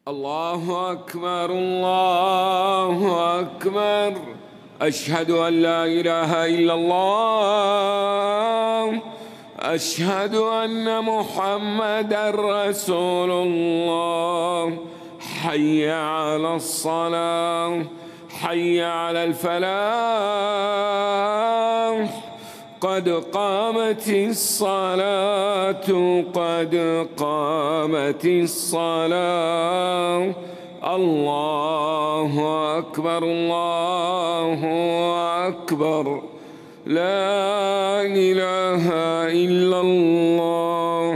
الله أكبر الله أكبر. أشهد أن لا إله إلا الله. أشهد أن محمدًا رسول الله. حي على الصلاة، حي على الفلاح. قد قامت الصلاة، قد قامت الصلاة. الله أكبر الله أكبر. لا إله إلا الله.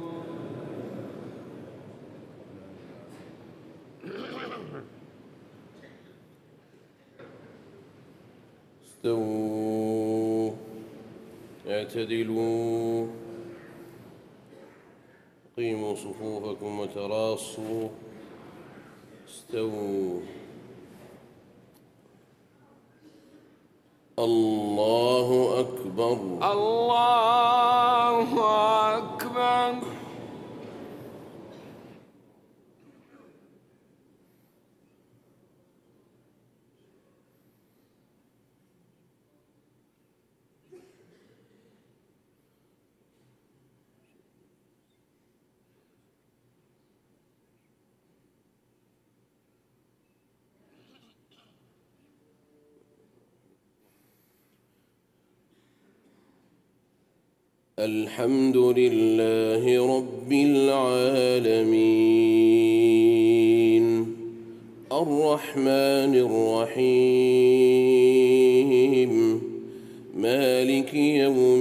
استووا اعتدلوا قيموا صفوفكم وتراصوا. استووا. الله أكبر الله أكبر. الحمد لله رب العالمين الرحمن الرحيم مالك يوم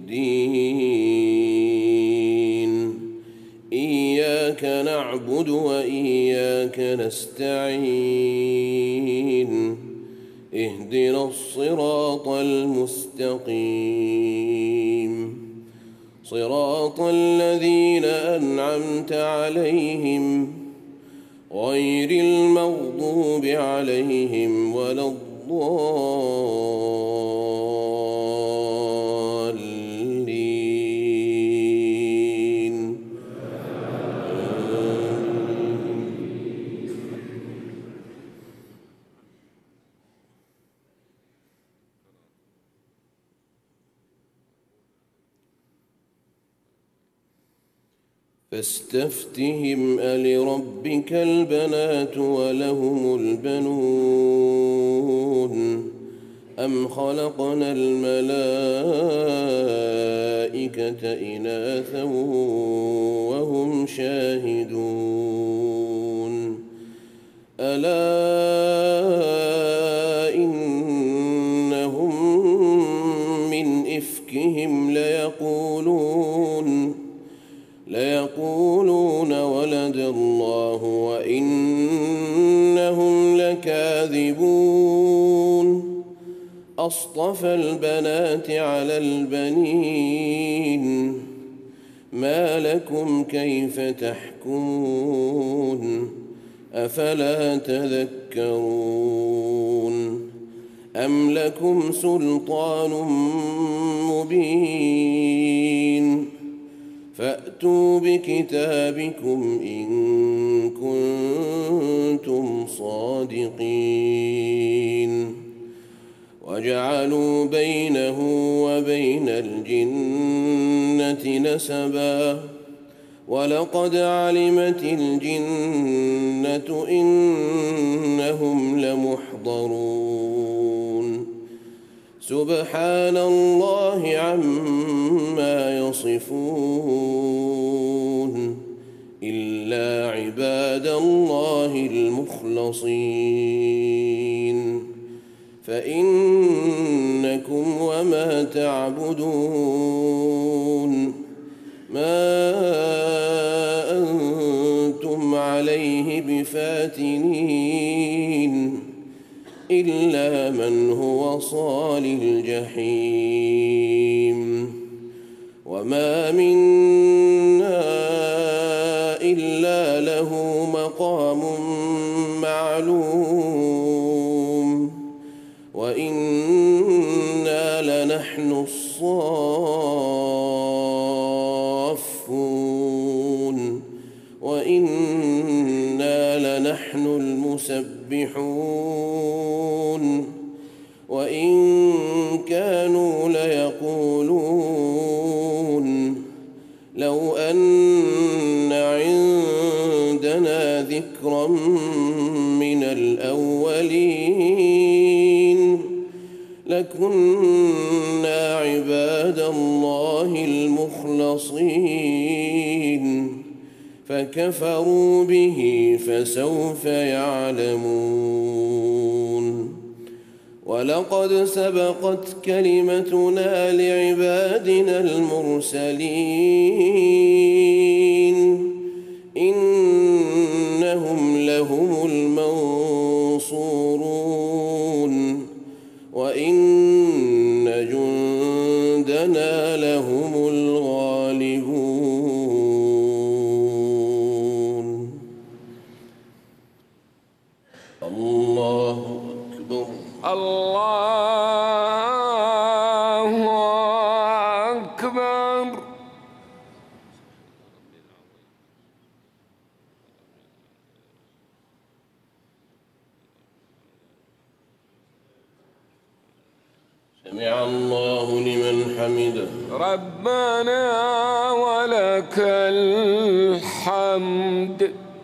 الدين. إياك نعبد وإياك نستعين. اهدنا الصراط المستقيم صراط الذين أنعمت عليهم غير المغضوب عليهم ولا الضالين. فاستفتهم ألربك البنات ولهم البنون أم خلقنا الملائكة إناثا وهم شاهدون. ألا إنهم من إفكهم ليقولون ولد الله وإنهم لكاذبون. أصطفى البنات على البنين ما لكم كيف تحكمون أفلا تذكرون. أم لكم سلطان مبين فأتوا بكتابكم إن كنتم صادقين. وجعلوا بينه وبين الجنة نسبا ولقد علمت الجنة إنهم لمحضرون. سبحان الله عما يصفون إلا عباد الله المخلصين. فإنكم وما تعبدون ما أنتم عليه بفاتنين إلا من هو صال الجحيم. وما منا إلا له مقام معلوم وإنا لنحن الصافون وإنا لنحن المسبحون وإن كانوا ليقولون لو أن عندنا ذكرا من الأولين لكنا عباد الله المخلصين فكفروا به فسوف يعلمون ولقد سبقت كلمتنا لعبادنا المرسلين إنهم لهم المنصورون وإن جندنا لهم الغالبون. الله أكبر. الله أكبر. سمع الله لمن حمده. ربنا ولك الحمد.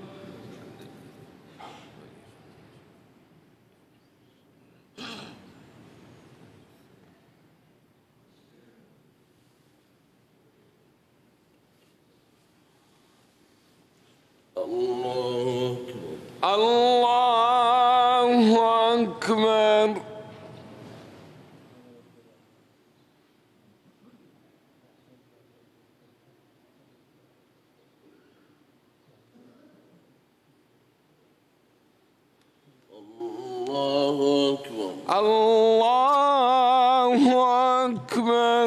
الله أكبر. الله أكبر. الله أكبر. الله أكبر.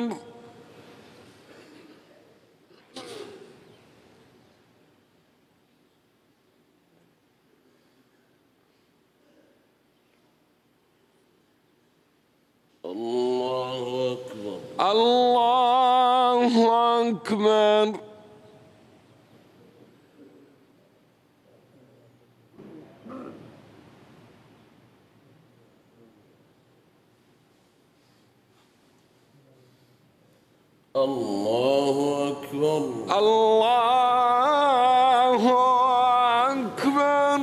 الله أكبر. الله أكبر. الله أكبر. الله أكبر.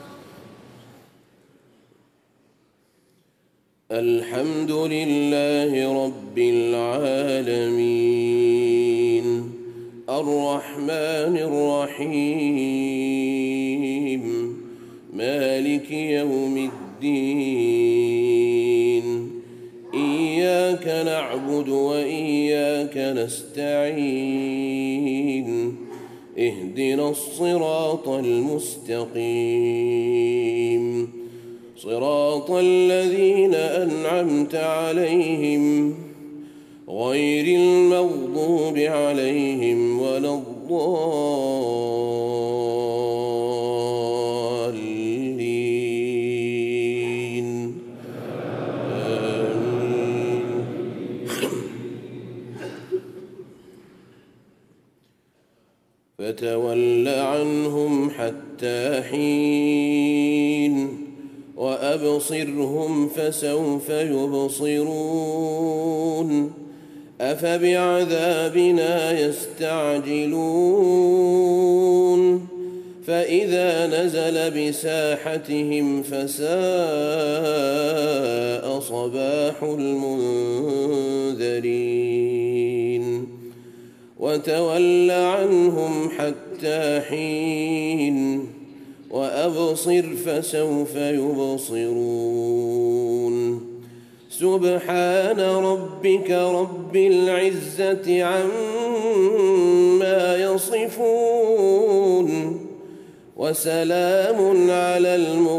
الحمد لله رب العالمين الرحمن الرحيم مالك يوم الدين إياك نعبد وإياك نستعين اهدنا الصراط المستقيم صراط الذين أنعمت عليهم غير المغضوب عليهم ولا الضالين آمين. فتول عنهم حتى حين وأبصرهم فسوف يبصرون أفبعذابنا يستعجلون فإذا نزل بساحتهم فساء صباح المنذرين وتول عنهم حتى حين وأبصر فسوف يبصرون سبحان ربك رب العزة عما يصفون وسلام على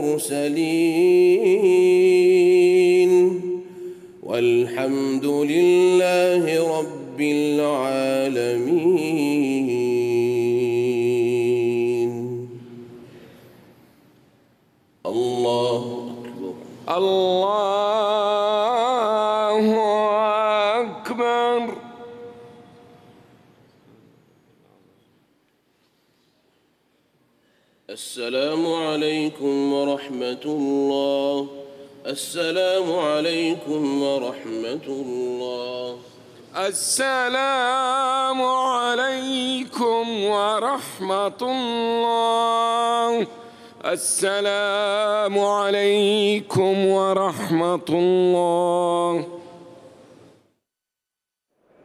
المرسلين والحمد لله رب العالمين. الله أكبر. الله أكبر. السلام عليكم ورحمة الله. السلام عليكم ورحمة الله. السلام عليكم ورحمة الله. السلام عليكم ورحمة الله.